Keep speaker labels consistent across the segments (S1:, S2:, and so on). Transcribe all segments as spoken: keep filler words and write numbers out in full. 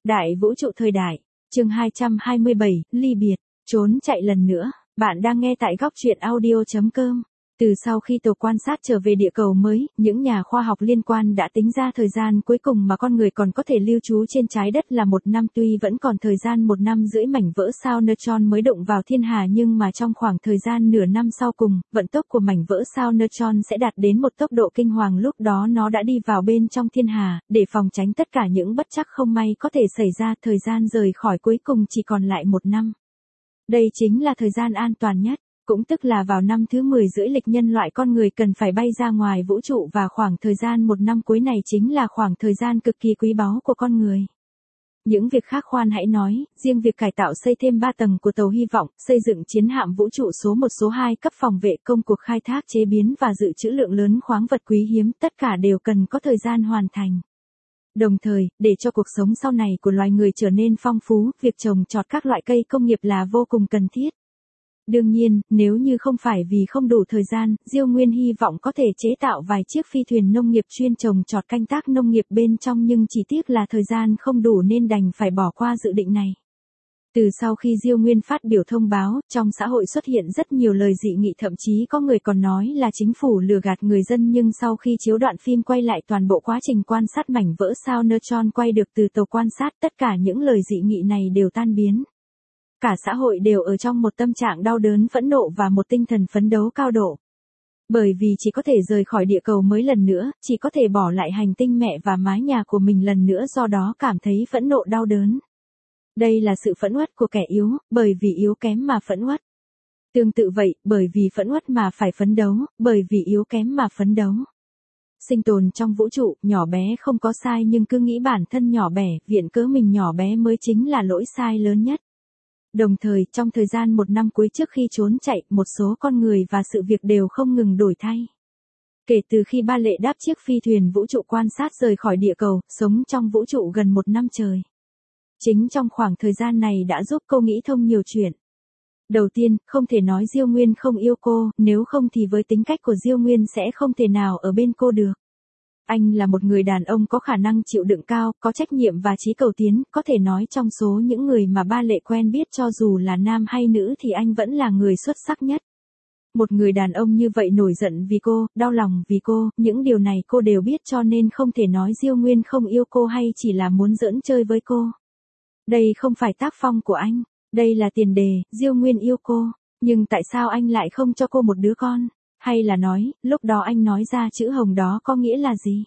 S1: Đại vũ trụ thời đại, chương hai trăm hai mươi bảy, ly biệt, trốn chạy lần nữa. Bạn đang nghe tại góc truyện audio chấm com. Từ sau khi tàu quan sát trở về địa cầu mới, những nhà khoa học liên quan đã tính ra thời gian cuối cùng mà con người còn có thể lưu trú trên trái đất là một năm, tuy vẫn còn thời gian một năm rưỡi mảnh vỡ sao neutron mới đụng vào thiên hà, nhưng mà trong khoảng thời gian nửa năm sau cùng, vận tốc của mảnh vỡ sao neutron sẽ đạt đến một tốc độ kinh hoàng, lúc đó nó đã đi vào bên trong thiên hà, để phòng tránh tất cả những bất trắc không may có thể xảy ra, thời gian rời khỏi cuối cùng chỉ còn lại một năm. Đây chính là thời gian an toàn nhất. Cũng tức là vào năm thứ mười rưỡi lịch nhân loại con người cần phải bay ra ngoài vũ trụ, và khoảng thời gian một năm cuối này chính là khoảng thời gian cực kỳ quý báu của con người. Những việc khác khoan hãy nói, riêng việc cải tạo xây thêm ba tầng của tàu hy vọng, xây dựng chiến hạm vũ trụ số một số hai cấp phòng vệ, công cuộc khai thác chế biến và dự trữ lượng lớn khoáng vật quý hiếm, tất cả đều cần có thời gian hoàn thành. Đồng thời, để cho cuộc sống sau này của loài người trở nên phong phú, việc trồng trọt các loại cây công nghiệp là vô cùng cần thiết. Đương nhiên, nếu như không phải vì không đủ thời gian, Diêu Nguyên hy vọng có thể chế tạo vài chiếc phi thuyền nông nghiệp chuyên trồng trọt canh tác nông nghiệp bên trong, nhưng chỉ tiếc là thời gian không đủ nên đành phải bỏ qua dự định này. Từ sau khi Diêu Nguyên phát biểu thông báo, trong xã hội xuất hiện rất nhiều lời dị nghị, thậm chí có người còn nói là chính phủ lừa gạt người dân, nhưng sau khi chiếu đoạn phim quay lại toàn bộ quá trình quan sát mảnh vỡ sao neutron quay được từ tàu quan sát, tất cả những lời dị nghị này đều tan biến. Cả xã hội đều ở trong một tâm trạng đau đớn, phẫn nộ và một tinh thần phấn đấu cao độ. Bởi vì chỉ có thể rời khỏi địa cầu mới lần nữa, chỉ có thể bỏ lại hành tinh mẹ và mái nhà của mình lần nữa, do đó cảm thấy phẫn nộ đau đớn. Đây là sự phẫn uất của kẻ yếu, bởi vì yếu kém mà phẫn uất. Tương tự vậy, bởi vì phẫn uất mà phải phấn đấu, bởi vì yếu kém mà phấn đấu. Sinh tồn trong vũ trụ, nhỏ bé không có sai, nhưng cứ nghĩ bản thân nhỏ bé, viện cớ mình nhỏ bé mới chính là lỗi sai lớn nhất. Đồng thời, trong thời gian một năm cuối trước khi trốn chạy, một số con người và sự việc đều không ngừng đổi thay. Kể từ khi Ba Lệ đáp chiếc phi thuyền vũ trụ quan sát rời khỏi địa cầu, sống trong vũ trụ gần một năm trời. Chính trong khoảng thời gian này đã giúp cô nghĩ thông nhiều chuyện. Đầu tiên, không thể nói Diêu Nguyên không yêu cô, nếu không thì với tính cách của Diêu Nguyên sẽ không thể nào ở bên cô được. Anh là một người đàn ông có khả năng chịu đựng cao, có trách nhiệm và chí cầu tiến, có thể nói trong số những người mà Ba Lệ quen biết, cho dù là nam hay nữ thì anh vẫn là người xuất sắc nhất. Một người đàn ông như vậy nổi giận vì cô, đau lòng vì cô, những điều này cô đều biết, cho nên không thể nói Diêu Nguyên không yêu cô hay chỉ là muốn giỡn chơi với cô. Đây không phải tác phong của anh, đây là tiền đề, Diêu Nguyên yêu cô, nhưng tại sao anh lại không cho cô một đứa con? Hay là nói, lúc đó anh nói ra chữ hồng đó có nghĩa là gì?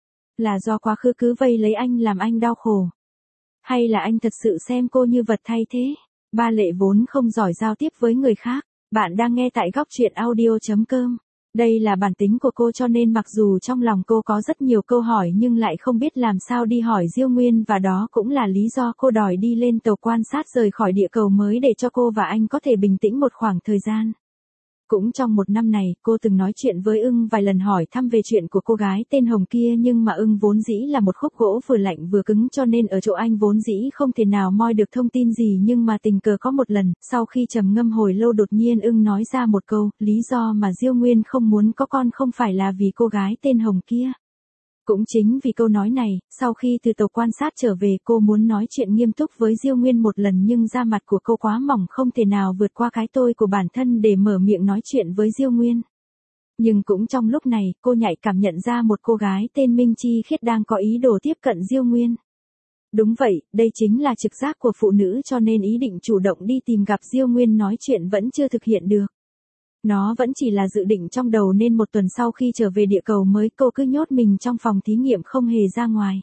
S1: Là do quá khứ cứ vây lấy anh làm anh đau khổ? Hay là anh thật sự xem cô như vật thay thế? Ba Lệ vốn không giỏi giao tiếp với người khác. Bạn đang nghe tại góc truyện audio chấm com. Đây là bản tính của cô, cho nên mặc dù trong lòng cô có rất nhiều câu hỏi nhưng lại không biết làm sao đi hỏi Diêu Nguyên, và đó cũng là lý do cô đòi đi lên tàu quan sát rời khỏi địa cầu mới, để cho cô và anh có thể bình tĩnh một khoảng thời gian. Cũng trong một năm này, cô từng nói chuyện với ưng vài lần hỏi thăm về chuyện của cô gái tên Hồng kia, nhưng mà ưng vốn dĩ là một khúc gỗ vừa lạnh vừa cứng, cho nên ở chỗ anh vốn dĩ không thể nào moi được thông tin gì, nhưng mà tình cờ có một lần, sau khi trầm ngâm hồi lâu, đột nhiên ưng nói ra một câu, lý do mà Diêu Nguyên không muốn có con không phải là vì cô gái tên Hồng kia. Cũng chính vì câu nói này, sau khi từ tàu quan sát trở về, cô muốn nói chuyện nghiêm túc với Diêu Nguyên một lần, nhưng da mặt của cô quá mỏng, không thể nào vượt qua cái tôi của bản thân để mở miệng nói chuyện với Diêu Nguyên. Nhưng cũng trong lúc này, cô nhạy cảm nhận ra một cô gái tên Minh Chi Khiết đang có ý đồ tiếp cận Diêu Nguyên. Đúng vậy, đây chính là trực giác của phụ nữ, cho nên ý định chủ động đi tìm gặp Diêu Nguyên nói chuyện vẫn chưa thực hiện được. Nó vẫn chỉ là dự định trong đầu, nên một tuần sau khi trở về địa cầu mới, cô cứ nhốt mình trong phòng thí nghiệm không hề ra ngoài.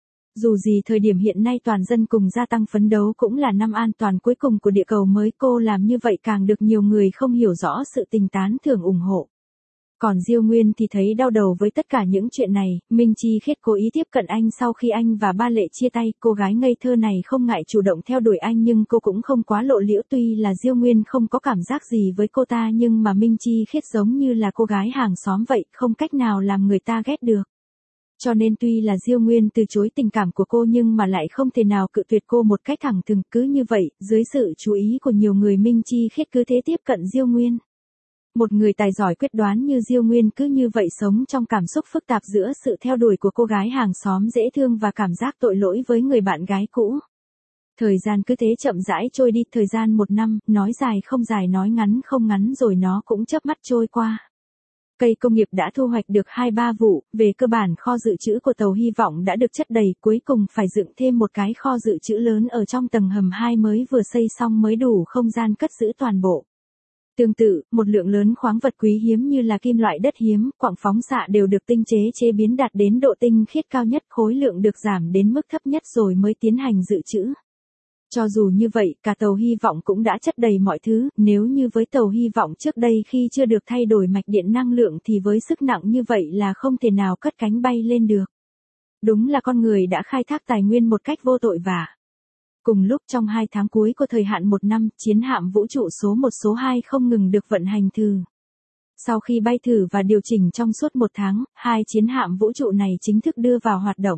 S1: Dù gì thời điểm hiện nay toàn dân cùng gia tăng phấn đấu, cũng là năm an toàn cuối cùng của địa cầu mới, cô làm như vậy càng được nhiều người không hiểu rõ sự tình tán thưởng ủng hộ. Còn Diêu Nguyên thì thấy đau đầu với tất cả những chuyện này. Minh Chi Khiết cố ý tiếp cận anh sau khi anh và Ba Lệ chia tay, cô gái ngây thơ này không ngại chủ động theo đuổi anh, nhưng cô cũng không quá lộ liễu, tuy là Diêu Nguyên không có cảm giác gì với cô ta, nhưng mà Minh Chi Khiết giống như là cô gái hàng xóm vậy, không cách nào làm người ta ghét được. Cho nên tuy là Diêu Nguyên từ chối tình cảm của cô, nhưng mà lại không thể nào cự tuyệt cô một cách thẳng thừng. Cứ như vậy, dưới sự chú ý của nhiều người, Minh Chi Khiết cứ thế tiếp cận Diêu Nguyên. Một người tài giỏi quyết đoán như Diêu Nguyên cứ như vậy sống trong cảm xúc phức tạp giữa sự theo đuổi của cô gái hàng xóm dễ thương và cảm giác tội lỗi với người bạn gái cũ. Thời gian cứ thế chậm rãi trôi đi, thời gian một năm, nói dài không dài nói ngắn không ngắn rồi nó cũng chớp mắt trôi qua. Cây công nghiệp đã thu hoạch được hai ba vụ, về cơ bản kho dự trữ của tàu hy vọng đã được chất đầy, cuối cùng phải dựng thêm một cái kho dự trữ lớn ở trong tầng hầm hai mới vừa xây xong mới đủ không gian cất giữ toàn bộ. Tương tự, một lượng lớn khoáng vật quý hiếm như là kim loại đất hiếm, quặng phóng xạ đều được tinh chế chế biến đạt đến độ tinh khiết cao nhất, khối lượng được giảm đến mức thấp nhất rồi mới tiến hành dự trữ. Cho dù như vậy, cả tàu hy vọng cũng đã chất đầy mọi thứ, nếu như với tàu hy vọng trước đây khi chưa được thay đổi mạch điện năng lượng thì với sức nặng như vậy là không thể nào cất cánh bay lên được. Đúng là con người đã khai thác tài nguyên một cách vô tội vạ. Cùng lúc trong hai tháng cuối của thời hạn một năm, chiến hạm vũ trụ số một số hai không ngừng được vận hành thử. Sau khi bay thử và điều chỉnh trong suốt một tháng, hai chiến hạm vũ trụ này chính thức đưa vào hoạt động.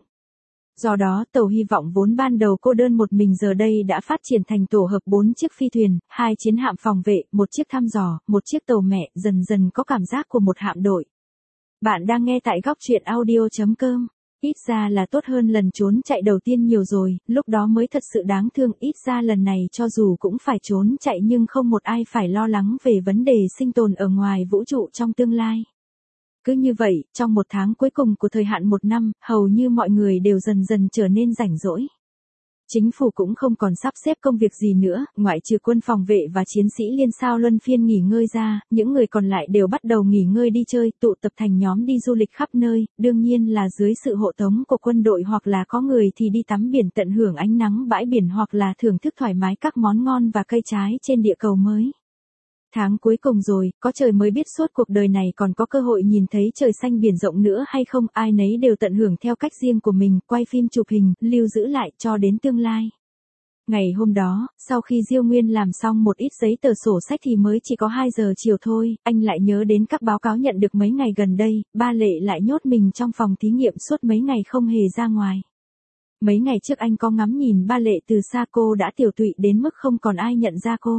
S1: Do đó, tàu hy vọng vốn ban đầu cô đơn một mình giờ đây đã phát triển thành tổ hợp bốn chiếc phi thuyền, hai chiến hạm phòng vệ, một chiếc thăm dò, một chiếc tàu mẹ, dần dần có cảm giác của một hạm đội. Bạn đang nghe tại góc truyện audio chấm com. Ít ra là tốt hơn lần trốn chạy đầu tiên nhiều rồi, lúc đó mới thật sự đáng thương, ít ra lần này cho dù cũng phải trốn chạy nhưng không một ai phải lo lắng về vấn đề sinh tồn ở ngoài vũ trụ trong tương lai. Cứ như vậy, trong một tháng cuối cùng của thời hạn một năm, hầu như mọi người đều dần dần trở nên rảnh rỗi. Chính phủ cũng không còn sắp xếp công việc gì nữa, ngoại trừ quân phòng vệ và chiến sĩ liên sao luân phiên nghỉ ngơi ra, những người còn lại đều bắt đầu nghỉ ngơi đi chơi, tụ tập thành nhóm đi du lịch khắp nơi, đương nhiên là dưới sự hộ tống của quân đội hoặc là có người thì đi tắm biển tận hưởng ánh nắng bãi biển hoặc là thưởng thức thoải mái các món ngon và cây trái trên địa cầu mới. Tháng cuối cùng rồi, có trời mới biết suốt cuộc đời này còn có cơ hội nhìn thấy trời xanh biển rộng nữa hay không, ai nấy đều tận hưởng theo cách riêng của mình, quay phim chụp hình, lưu giữ lại cho đến tương lai. Ngày hôm đó, sau khi Diêu Nguyên làm xong một ít giấy tờ sổ sách thì mới chỉ có hai giờ chiều thôi, anh lại nhớ đến các báo cáo nhận được mấy ngày gần đây, ba Lệ lại nhốt mình trong phòng thí nghiệm suốt mấy ngày không hề ra ngoài. Mấy ngày trước anh có ngắm nhìn ba Lệ từ xa, cô đã tiểu tụy đến mức không còn ai nhận ra cô.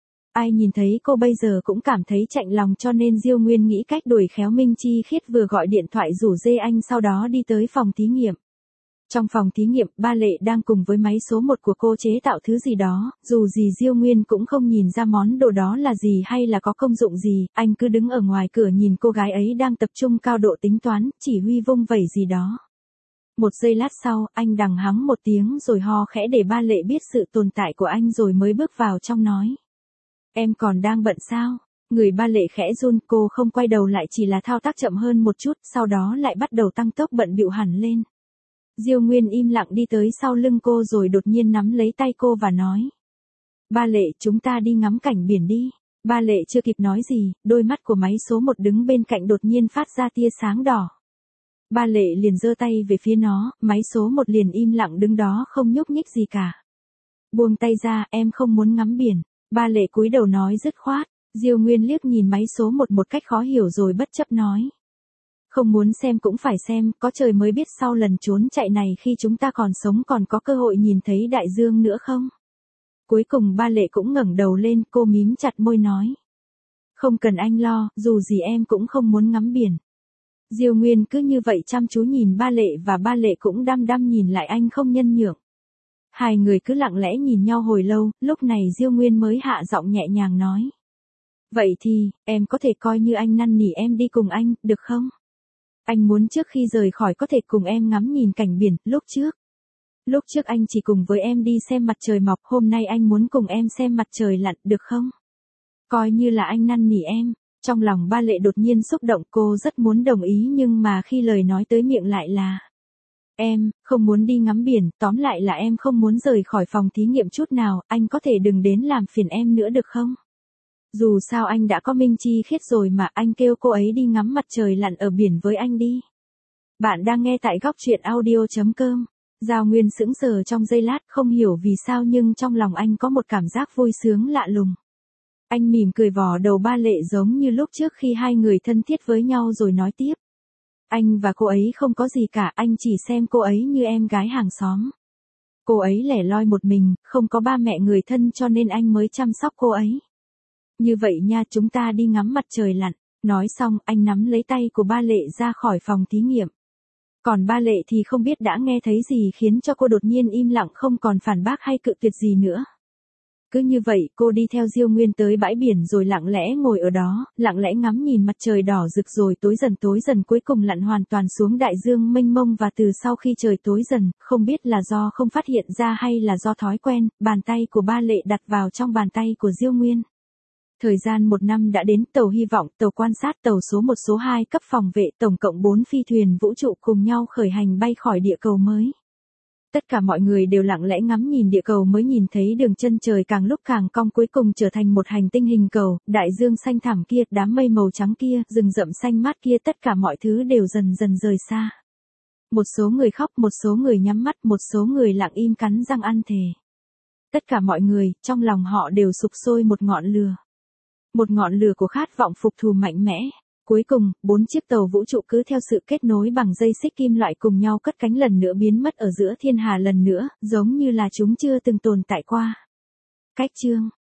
S1: Ai nhìn thấy cô bây giờ cũng cảm thấy chạnh lòng cho nên Diêu Nguyên nghĩ cách đuổi khéo Minh Chi Khiết vừa gọi điện thoại rủ dê anh sau đó đi tới phòng thí nghiệm. Trong phòng thí nghiệm, ba Lệ đang cùng với máy số một của cô chế tạo thứ gì đó, dù gì Diêu Nguyên cũng không nhìn ra món đồ đó là gì hay là có công dụng gì, anh cứ đứng ở ngoài cửa nhìn cô gái ấy đang tập trung cao độ tính toán, chỉ huy vung vẩy gì đó. Một giây lát sau, anh đằng hắng một tiếng rồi ho khẽ để ba Lệ biết sự tồn tại của anh rồi mới bước vào trong nói. Em còn đang bận sao? Người ba Lệ khẽ run, cô không quay đầu lại chỉ là thao tác chậm hơn một chút, sau đó lại bắt đầu tăng tốc bận bịu hẳn lên. Diêu Nguyên im lặng đi tới sau lưng cô rồi đột nhiên nắm lấy tay cô và nói. Ba Lệ, chúng ta đi ngắm cảnh biển đi. Ba Lệ chưa kịp nói gì, đôi mắt của máy số một đứng bên cạnh đột nhiên phát ra tia sáng đỏ. Ba Lệ liền giơ tay về phía nó, máy số một liền im lặng đứng đó không nhúc nhích gì cả. Buông tay ra, em không muốn ngắm biển. Ba Lệ cúi đầu nói dứt khoát. Diêu Nguyên liếc nhìn máy số một một cách khó hiểu rồi bất chấp nói. Không muốn xem cũng phải xem, có trời mới biết sau lần trốn chạy này khi chúng ta còn sống còn có cơ hội nhìn thấy đại dương nữa không? Cuối cùng ba Lệ cũng ngẩng đầu lên, cô mím chặt môi nói. Không cần anh lo, dù gì em cũng không muốn ngắm biển. Diêu Nguyên cứ như vậy chăm chú nhìn ba Lệ và ba Lệ cũng đăm đăm nhìn lại anh không nhân nhượng. Hai người cứ lặng lẽ nhìn nhau hồi lâu, lúc này Diêu Nguyên mới hạ giọng nhẹ nhàng nói. Vậy thì, em có thể coi như anh năn nỉ em đi cùng anh, được không? Anh muốn trước khi rời khỏi có thể cùng em ngắm nhìn cảnh biển, lúc trước. Lúc trước anh chỉ cùng với em đi xem mặt trời mọc, hôm nay anh muốn cùng em xem mặt trời lặn, được không? Coi như là anh năn nỉ em. Trong lòng ba Lệ đột nhiên xúc động, cô rất muốn đồng ý nhưng mà khi lời nói tới miệng lại là. Em, không muốn đi ngắm biển, tóm lại là em không muốn rời khỏi phòng thí nghiệm chút nào, anh có thể đừng đến làm phiền em nữa được không? Dù sao anh đã có Minh Chi Khiết rồi mà, anh kêu cô ấy đi ngắm mặt trời lặn ở biển với anh đi. Bạn đang nghe tại góc truyện audio chấm com. Giao Nguyên sững sờ trong giây lát, không hiểu vì sao nhưng trong lòng anh có một cảm giác vui sướng lạ lùng. Anh mỉm cười vò đầu ba Lệ giống như lúc trước khi hai người thân thiết với nhau rồi nói tiếp. Anh và cô ấy không có gì cả, anh chỉ xem cô ấy như em gái hàng xóm. Cô ấy lẻ loi một mình, không có ba mẹ người thân cho nên anh mới chăm sóc cô ấy. Như vậy nha, chúng ta đi ngắm mặt trời lặn. Nói xong, anh nắm lấy tay của ba Lệ ra khỏi phòng thí nghiệm. Còn ba Lệ thì không biết đã nghe thấy gì khiến cho cô đột nhiên im lặng, không còn phản bác hay cự tuyệt gì nữa. Cứ như vậy, cô đi theo Diêu Nguyên tới bãi biển rồi lặng lẽ ngồi ở đó, lặng lẽ ngắm nhìn mặt trời đỏ rực rồi tối dần tối dần cuối cùng lặn hoàn toàn xuống đại dương mênh mông. Và từ sau khi trời tối dần, không biết là do không phát hiện ra hay là do thói quen, bàn tay của ba Lệ đặt vào trong bàn tay của Diêu Nguyên. Thời gian một năm đã đến, tàu hy vọng, tàu quan sát, tàu số một số hai cấp phòng vệ, tổng cộng bốn phi thuyền vũ trụ cùng nhau khởi hành bay khỏi địa cầu mới. Tất cả mọi người đều lặng lẽ ngắm nhìn địa cầu mới, nhìn thấy đường chân trời càng lúc càng cong, cuối cùng trở thành một hành tinh hình cầu, đại dương xanh thẳm kia, đám mây màu trắng kia, rừng rậm xanh mát kia, tất cả mọi thứ đều dần dần rời xa. Một số người khóc, một số người nhắm mắt, một số người lặng im cắn răng ăn thề. Tất cả mọi người, trong lòng họ đều sục sôi một ngọn lửa. Một ngọn lửa của khát vọng phục thù mạnh mẽ. Cuối cùng, bốn chiếc tàu vũ trụ cứ theo sự kết nối bằng dây xích kim loại cùng nhau cất cánh lần nữa, biến mất ở giữa thiên hà lần nữa, giống như là chúng chưa từng tồn tại qua. Cách chương